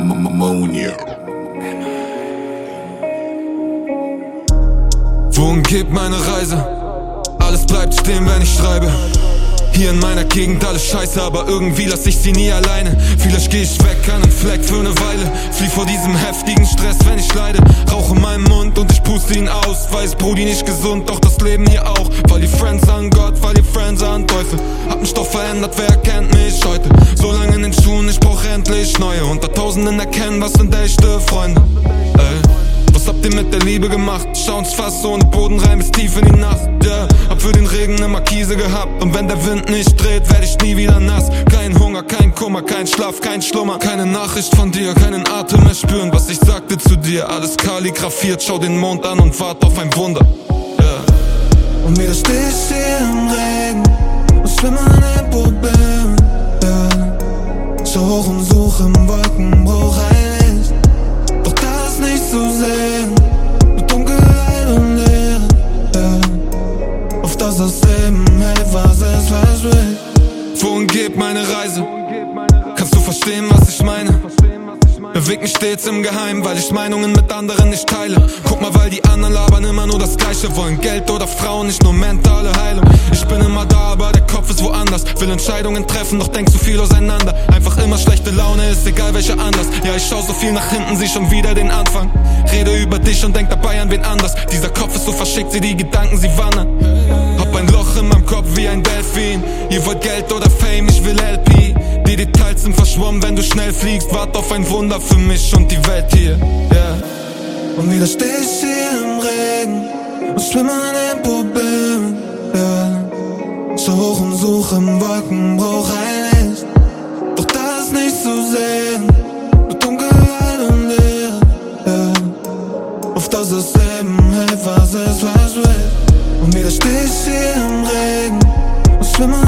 Ammonia. Wohin geht meine Reise? Alles bleibt stehen, wenn ich schreibe. Hier in meiner Gegend alles scheiße, aber irgendwie lass ich sie nie alleine. Vielleicht geh ich weg an den Fleck für ne Weile. Flieh vor diesem heftigen Stress, wenn ich leide. Rauche meinen Mund und ich puste ihn aus. Weiß, Brudi, nicht gesund, doch das Leben hier auch. Weil die Friends an Gott, weil die Friends an Teufel. Hab 'n Stoff verändert, wer kennt mich heute? So lange in den Schuhen, ich brauch endlich neue. Unter Tausenden erkennen, was sind echte Freunde. Was habt ihr mit der Liebe gemacht? Schauen's fast ohne Boden rein bis tief in die Nacht, yeah. Hab für den Regen ne Markise gehabt. Und wenn der Wind nicht dreht, werd ich nie wieder nass. Kein Hunger, kein Kummer, kein Schlaf, kein Schlummer. Keine Nachricht von dir, keinen Atem mehr spüren. Was ich sagte zu dir, alles kalligrafiert. Schau den Mond an und wart auf ein Wunder, yeah. Und wieder steh ich hier im Regen und schwimme an ein Problem, yeah. Schau hoch und suche im Wolkenbruch ein Licht. Doch da ist nichts zu sehen, nur Dunkelheit und Leere, yeah. Auf das Leben hält, was es verspricht. Wohin geht meine Reise? Kannst du verstehen, was ich meine? Beweg mich stets im Geheimen, weil ich Meinungen mit anderen nicht teile. Guck mal, weil die anderen labern immer nur das Gleiche. Wollen Geld oder Frauen, nicht nur mentale Heilung. Ich bin immer da, aber der Kopf ist woanders. Will Entscheidungen treffen, doch denk zu viel auseinander. Einfach immer schlechte Laune, ist egal welcher Anlass. Ja, ich schau so viel nach hinten, sieh schon wieder den Anfang. Rede über dich und denk dabei an wen anders. Dieser Kopf ist so verschickt, sieh die Gedanken, sie wandern. Hab ein Loch in meinem Kopf wie ein Delfin. Ihr wollt Geld oder Fame, ich will LP. Die Details sind verschwommen, wenn du schnell fliegst. Wart auf ein Wunder für mich und die Welt hier, yeah. Und wieder steh ich hier im Regen und schwimme an den Problemen, yeah. Schau hoch und suche im Wolkenbruch ein Licht. Doch da ist nichts zu sehen, nur Dunkelheit und Leere, yeah. Auf das Leben hält, was es verspricht. Und wieder steh ich hier im Regen und schwimme